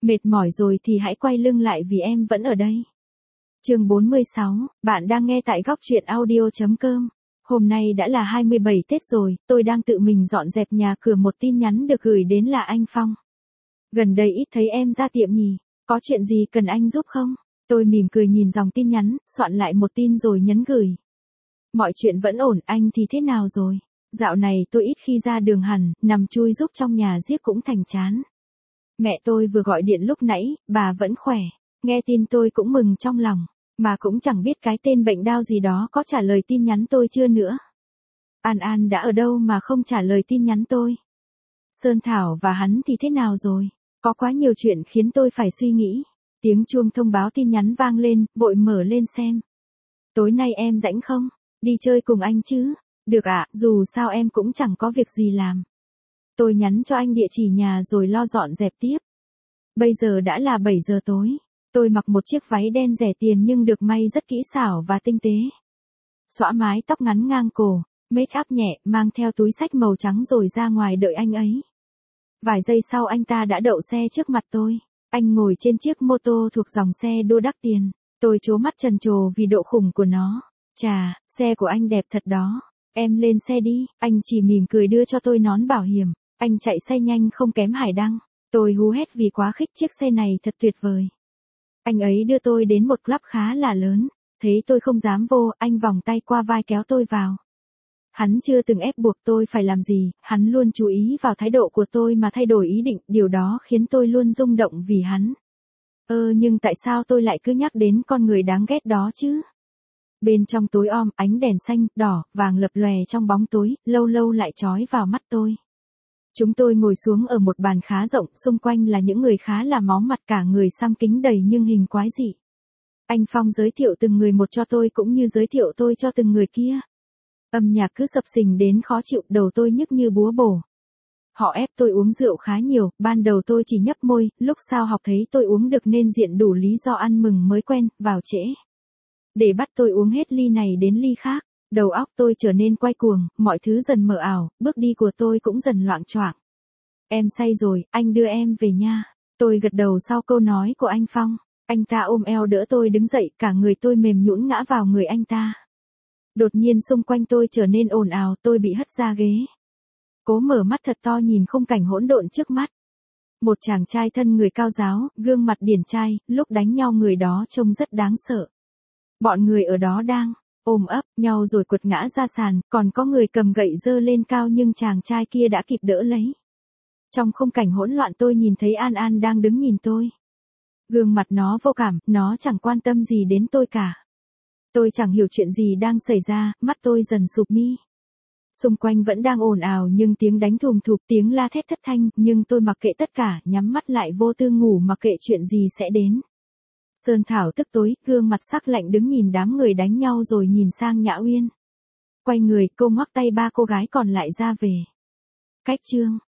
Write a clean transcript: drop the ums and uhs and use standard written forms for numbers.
Mệt mỏi rồi thì hãy quay lưng lại vì em vẫn ở đây. Chương 46, bạn đang nghe tại góc truyện audio.com. Hôm nay đã là 27 Tết rồi, tôi đang tự mình dọn dẹp nhà cửa, một tin nhắn được gửi đến là anh Phong. Gần đây ít thấy em ra tiệm nhỉ, có chuyện gì cần anh giúp không? Tôi mỉm cười nhìn dòng tin nhắn, soạn lại một tin rồi nhấn gửi. Mọi chuyện vẫn ổn, anh thì thế nào rồi? Dạo này tôi ít khi ra đường hẳn, nằm chui rúc trong nhà riết cũng thành chán. Mẹ tôi vừa gọi điện lúc nãy, bà vẫn khỏe. Nghe tin tôi cũng mừng trong lòng, mà cũng chẳng biết cái tên bệnh đao gì đó có trả lời tin nhắn tôi chưa nữa. An An đã ở đâu mà không trả lời tin nhắn tôi? Sơn Thảo và hắn thì thế nào rồi? Có quá nhiều chuyện khiến tôi phải suy nghĩ. Tiếng chuông thông báo tin nhắn vang lên, vội mở lên xem. Tối nay em rảnh không? Đi chơi cùng anh chứ? Được ạ, dù sao em cũng chẳng có việc gì làm. Tôi nhắn cho anh địa chỉ nhà rồi lo dọn dẹp tiếp. Bây giờ đã là 7 giờ tối. Tôi mặc một chiếc váy đen rẻ tiền nhưng được may rất kỹ xảo và tinh tế. Xõa mái tóc ngắn ngang cổ, make up nhẹ, mang theo túi xách màu trắng rồi ra ngoài đợi anh ấy. Vài giây sau anh ta đã đậu xe trước mặt tôi. Anh ngồi trên chiếc mô tô thuộc dòng xe đua đắt tiền. Tôi trố mắt trần trồ vì độ khủng của nó. Chà, xe của anh đẹp thật đó. Em lên xe đi, anh chỉ mỉm cười đưa cho tôi nón bảo hiểm. Anh chạy xe nhanh không kém Hải Đăng. Tôi hú hét vì quá khích chiếc xe này thật tuyệt vời. Anh ấy đưa tôi đến một club khá là lớn. Thấy tôi không dám vô, anh vòng tay qua vai kéo tôi vào. Hắn chưa từng ép buộc tôi phải làm gì, hắn luôn chú ý vào thái độ của tôi mà thay đổi ý định, điều đó khiến tôi luôn rung động vì hắn. Nhưng tại sao tôi lại cứ nhắc đến con người đáng ghét đó chứ? Bên trong tối om, ánh đèn xanh, đỏ, vàng lập lòe trong bóng tối, lâu lâu lại chói vào mắt tôi. Chúng tôi ngồi xuống ở một bàn khá rộng, xung quanh là những người khá là máu mặt, cả người xăm kính đầy nhưng hình quái dị. Anh Phong giới thiệu từng người một cho tôi cũng như giới thiệu tôi cho từng người kia. Âm nhạc cứ sập sình đến khó chịu, đầu tôi nhức như búa bổ. Họ ép tôi uống rượu khá nhiều, ban đầu tôi chỉ nhấp môi, lúc sau học thấy tôi uống được nên diện đủ lý do ăn mừng mới quen, vào trễ. Để bắt tôi uống hết ly này đến ly khác, đầu óc tôi trở nên quay cuồng, mọi thứ dần mờ ảo, bước đi của tôi cũng dần loạng choạng. Em say rồi, anh đưa em về nha. Tôi gật đầu sau câu nói của anh Phong. Anh ta ôm eo đỡ tôi đứng dậy, cả người tôi mềm nhũn ngã vào người anh ta. Đột nhiên xung quanh tôi trở nên ồn ào, tôi bị hất ra ghế. Cố mở mắt thật to nhìn khung cảnh hỗn độn trước mắt. Một chàng trai thân người cao ráo, gương mặt điển trai, lúc đánh nhau người đó trông rất đáng sợ. Bọn người ở đó đang ôm ấp nhau rồi quật ngã ra sàn, còn có người cầm gậy giơ lên cao nhưng chàng trai kia đã kịp đỡ lấy. Trong khung cảnh hỗn loạn tôi nhìn thấy An An đang đứng nhìn tôi. Gương mặt nó vô cảm, nó chẳng quan tâm gì đến tôi cả. Tôi chẳng hiểu chuyện gì đang xảy ra, mắt tôi dần sụp mi. Xung quanh vẫn đang ồn ào nhưng tiếng đánh thùm thụp, tiếng la thét thất thanh, nhưng tôi mặc kệ tất cả, nhắm mắt lại vô tư ngủ mặc kệ chuyện gì sẽ đến. Sơn Thảo tức tối, gương mặt sắc lạnh đứng nhìn đám người đánh nhau rồi nhìn sang Nhã Uyên. Quay người, cô ngoắc tay ba cô gái còn lại ra về. Cách chương